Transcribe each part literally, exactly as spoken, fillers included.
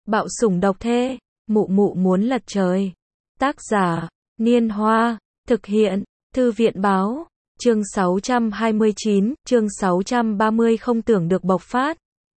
Bạo sủng độc thê, mụ mụ muốn lật trời. Tác giả, Niên Hoa, thực hiện, Thư viện báo, chương sáu trăm hai mươi chín, chương sáu trăm ba mươi không tưởng được bộc phát.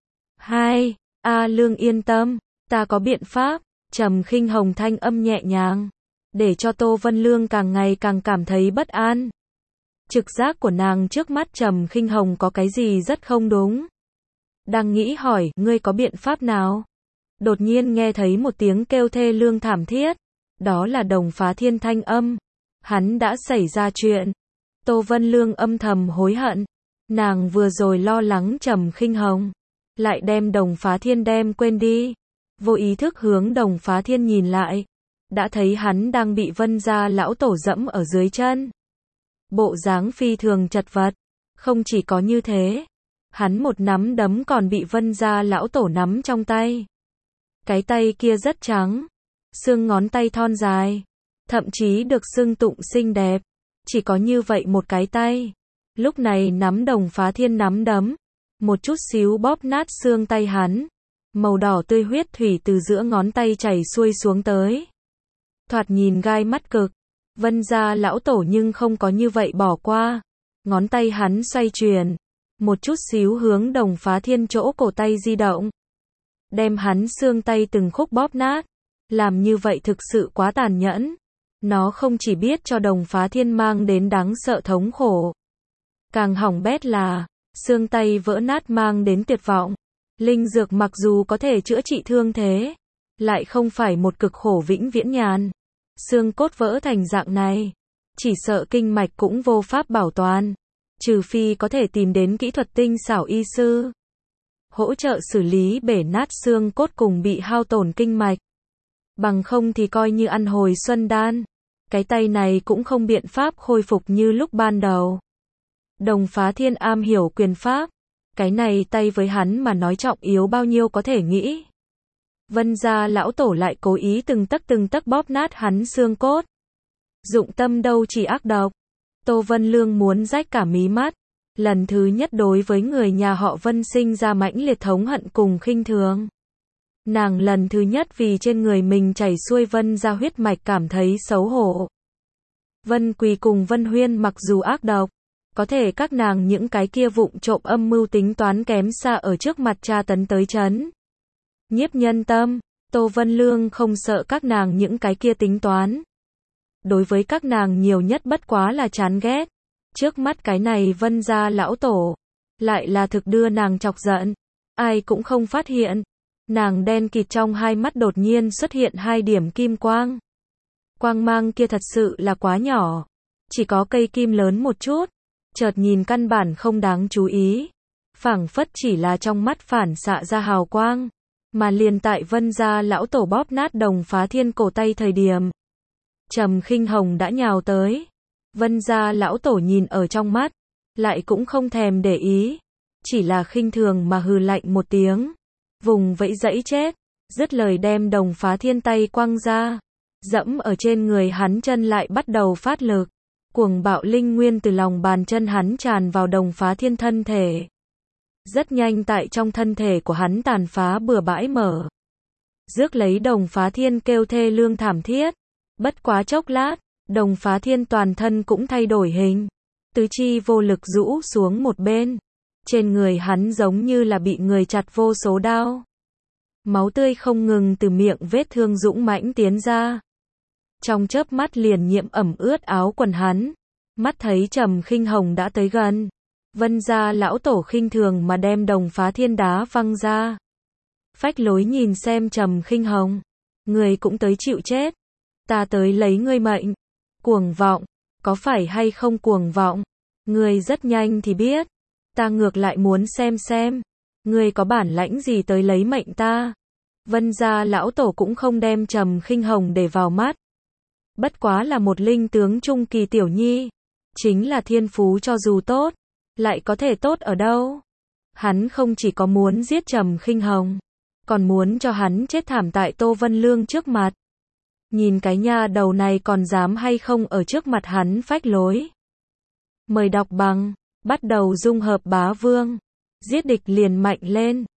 hai. A Lương yên tâm, ta có biện pháp, Trầm Khinh Hồng thanh âm nhẹ nhàng, để cho Tô Vân Lương càng ngày càng cảm thấy bất an. Trực giác của nàng trước mắt Trầm Khinh Hồng có cái gì rất không đúng. Đang nghĩ hỏi, ngươi có biện pháp nào? Đột nhiên nghe thấy một tiếng kêu thê lương thảm thiết. Đó là Đồng Phá Thiên thanh âm. Hắn đã xảy ra chuyện. Tô Vân Lương âm thầm hối hận. Nàng vừa rồi lo lắng Trầm Khinh Hồng, lại đem Đồng Phá Thiên đem quên đi. Vô ý thức hướng Đồng Phá Thiên nhìn lại. Đã thấy hắn đang bị Vân gia lão tổ dẫm ở dưới chân. Bộ dáng phi thường chật vật. Không chỉ có như thế, hắn một nắm đấm còn bị Vân gia lão tổ nắm trong tay. Cái tay kia rất trắng, xương ngón tay thon dài, thậm chí được xưng tụng xinh đẹp. Chỉ có như vậy một cái tay, lúc này nắm Đồng Phá Thiên nắm đấm, một chút xíu bóp nát xương tay hắn. Màu đỏ tươi huyết thủy từ giữa ngón tay chảy xuôi xuống tới. Thoạt nhìn gai mắt cực. Vân gia lão tổ nhưng không có như vậy bỏ qua. Ngón tay hắn xoay chuyển, một chút xíu hướng Đồng Phá Thiên chỗ cổ tay di động, đem hắn xương tay từng khúc bóp nát. Làm như vậy thực sự quá tàn nhẫn. Nó không chỉ biết cho Đồng Phá Thiên mang đến đáng sợ thống khổ, càng hỏng bét là xương tay vỡ nát mang đến tuyệt vọng. Linh dược mặc dù có thể chữa trị thương thế, lại không phải một cực khổ vĩnh viễn nhàn. Xương cốt vỡ thành dạng này, chỉ sợ kinh mạch cũng vô pháp bảo toàn, trừ phi có thể tìm đến kỹ thuật tinh xảo y sư, hỗ trợ xử lý bể nát xương cốt cùng bị hao tổn kinh mạch. Bằng không thì coi như ăn hồi xuân đan, cái tay này cũng không biện pháp khôi phục như lúc ban đầu. Đồng Phá Thiên am hiểu quyền pháp, cái này tay với hắn mà nói trọng yếu bao nhiêu có thể nghĩ. Vân gia lão tổ lại cố ý từng tấc từng tấc bóp nát hắn xương cốt. Dụng tâm đâu chỉ ác độc. Tô Vân Lương muốn rách cả mí mắt. Lần thứ nhất đối với người nhà họ Vân sinh ra mãnh liệt thống hận cùng khinh thường. Nàng lần thứ nhất vì trên người mình chảy xuôi Vân gia huyết mạch cảm thấy xấu hổ. Vân Quỳ cùng Vân Huyên mặc dù ác độc, có thể các nàng những cái kia vụng trộm âm mưu tính toán kém xa ở trước mặt tra tấn tới chấn nhiếp nhân tâm. Tô Vân Lương không sợ các nàng những cái kia tính toán. Đối với các nàng nhiều nhất bất quá là chán ghét. Trước mắt cái này Vân gia lão tổ, lại là thực đưa nàng chọc giận. Ai cũng không phát hiện. Nàng đen kịt trong hai mắt đột nhiên xuất hiện hai điểm kim quang. Quang mang kia thật sự là quá nhỏ. Chỉ có cây kim lớn một chút. Chợt nhìn căn bản không đáng chú ý. Phảng phất chỉ là trong mắt phản xạ ra hào quang. Mà liền tại Vân gia lão tổ bóp nát Đồng Phá Thiên cổ tay thời điểm, Trầm Khinh Hồng đã nhào tới. Vân gia lão tổ nhìn ở trong mắt, lại cũng không thèm để ý, chỉ là khinh thường mà hừ lạnh một tiếng, vùng vẫy dẫy chết, dứt lời đem Đồng Phá Thiên tay quăng ra, dẫm ở trên người hắn chân lại bắt đầu phát lực, cuồng bạo linh nguyên từ lòng bàn chân hắn tràn vào Đồng Phá Thiên thân thể. Rất nhanh tại trong thân thể của hắn tàn phá bừa bãi mở. Rước lấy Đồng Phá Thiên kêu thê lương thảm thiết. Bất quá chốc lát, Đồng Phá Thiên toàn thân cũng thay đổi hình. Tứ chi vô lực rũ xuống một bên. Trên người hắn giống như là bị người chặt vô số đao. Máu tươi không ngừng từ miệng vết thương dũng mãnh tiến ra. Trong chớp mắt liền nhiễm ẩm ướt áo quần hắn. Mắt thấy Trầm Khinh Hồng đã tới gần. Vân gia lão tổ khinh thường mà đem Đồng Phá Thiên đá văng ra. Phách lối nhìn xem Trầm Khinh Hồng. Người cũng tới chịu chết. Ta tới lấy ngươi mệnh. Cuồng vọng. Có phải hay không cuồng vọng? Ngươi rất nhanh thì biết. Ta ngược lại muốn xem xem. Ngươi có bản lãnh gì tới lấy mệnh ta? Vân gia lão tổ cũng không đem Trầm Khinh Hồng để vào mắt. Bất quá là một linh tướng trung kỳ tiểu nhi. Chính là thiên phú cho dù tốt. Lại có thể tốt ở đâu? Hắn không chỉ có muốn giết Trầm Khinh Hồng, còn muốn cho hắn chết thảm tại Tô Vân Lương trước mặt. Nhìn cái nha đầu này còn dám hay không ở trước mặt hắn phách lối. Mời đọc bằng, bắt đầu dung hợp bá vương. Giết địch liền mạnh lên.